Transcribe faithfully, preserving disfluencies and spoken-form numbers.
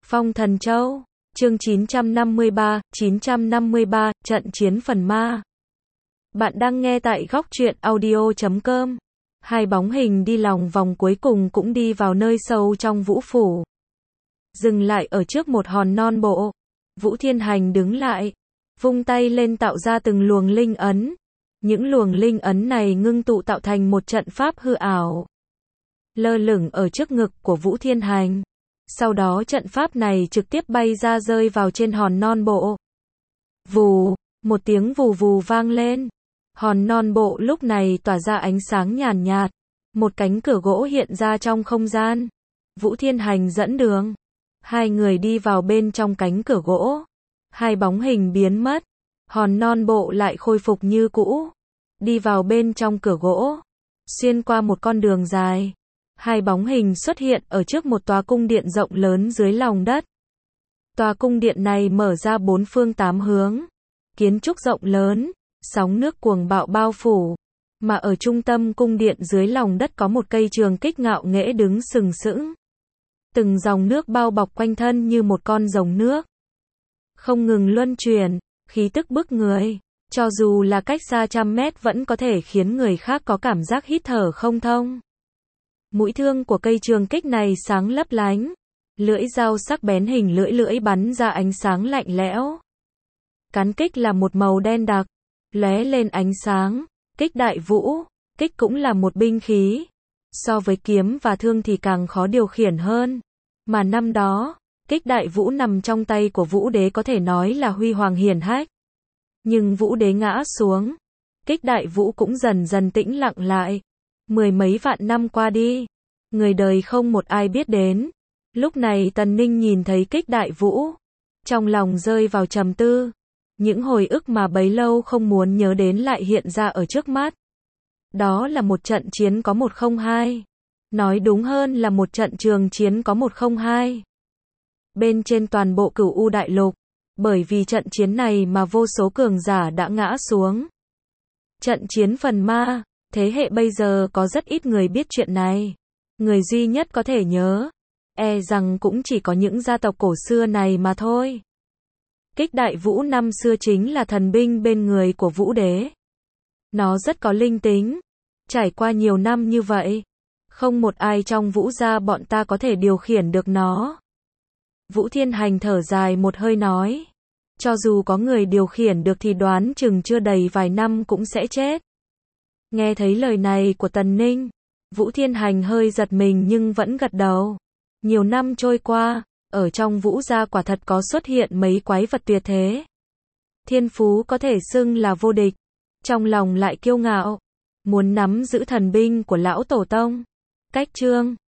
Phong Thần Châu, chương chín trăm năm mươi ba, chín trăm năm mươi ba, trận chiến phần ma. Bạn đang nghe tại góc truyện audio chấm com. Hai bóng hình đi lòng vòng cuối cùng cũng đi vào nơi sâu trong Vũ Phủ. Dừng lại ở trước một hòn non bộ. Vũ Thiên Hành đứng lại, vung tay lên tạo ra từng luồng linh ấn. Những luồng linh ấn này ngưng tụ tạo thành một trận pháp hư ảo, lơ lửng ở trước ngực của Vũ Thiên Hành. Sau đó trận pháp này trực tiếp bay ra rơi vào trên hòn non bộ. Vù, một tiếng vù vù vang lên. Hòn non bộ lúc này tỏa ra ánh sáng nhàn nhạt. Một cánh cửa gỗ hiện ra trong không gian. Vũ Thiên Hành dẫn đường. Hai người đi vào bên trong cánh cửa gỗ. Hai bóng hình biến mất. Hòn non bộ lại khôi phục như cũ. Đi vào bên trong cửa gỗ. Xuyên qua một con đường dài. Hai bóng hình xuất hiện ở trước một tòa cung điện rộng lớn dưới lòng đất. Tòa cung điện này mở ra bốn phương tám hướng. Kiến trúc rộng lớn, sóng nước cuồng bạo bao phủ. Mà ở trung tâm cung điện dưới lòng đất có một cây trường kích ngạo nghễ đứng sừng sững. Từng dòng nước bao bọc quanh thân như một con rồng nước. Không ngừng luân chuyển, khí tức bức người. Cho dù là cách xa trăm mét vẫn có thể khiến người khác có cảm giác hít thở không thông. Mũi thương của cây trường kích này sáng lấp lánh. Lưỡi dao sắc bén hình lưỡi lưỡi bắn ra ánh sáng lạnh lẽo. Cán kích là một màu đen đặc, lóe lên ánh sáng. Kích đại vũ, kích cũng là một binh khí. So với kiếm và thương thì càng khó điều khiển hơn. Mà năm đó, kích đại vũ nằm trong tay của Vũ Đế có thể nói là huy hoàng hiển hách. Nhưng Vũ Đế ngã xuống, kích đại vũ cũng dần dần tĩnh lặng lại. Mười mấy vạn năm qua đi, người đời không một ai biết đến. Lúc này Tần Ninh nhìn thấy kích đại vũ, trong lòng rơi vào trầm tư. Những hồi ức mà bấy lâu không muốn nhớ đến lại hiện ra ở trước mắt. Đó là một trận chiến có một không hai. Nói đúng hơn là một trận trường chiến có một không hai. Bên trên toàn bộ Cửu U Đại Lục, bởi vì trận chiến này mà vô số cường giả đã ngã xuống. Trận chiến phần ma, thế hệ bây giờ có rất ít người biết chuyện này. Người duy nhất có thể nhớ, e rằng cũng chỉ có những gia tộc cổ xưa này mà thôi. Kích đại vũ năm xưa chính là thần binh bên người của Vũ Đế. Nó rất có linh tính. Trải qua nhiều năm như vậy, không một ai trong Vũ gia bọn ta có thể điều khiển được nó. Vũ Thiên Hành thở dài một hơi nói. Cho dù có người điều khiển được thì đoán chừng chưa đầy vài năm cũng sẽ chết. Nghe thấy lời này của Tần Ninh, Vũ Thiên Hành hơi giật mình nhưng vẫn gật đầu. Nhiều năm trôi qua, ở trong Vũ gia quả thật có xuất hiện mấy quái vật tuyệt thế. Thiên phú có thể xưng là vô địch, trong lòng lại kiêu ngạo, muốn nắm giữ thần binh của lão tổ tông. Cách chương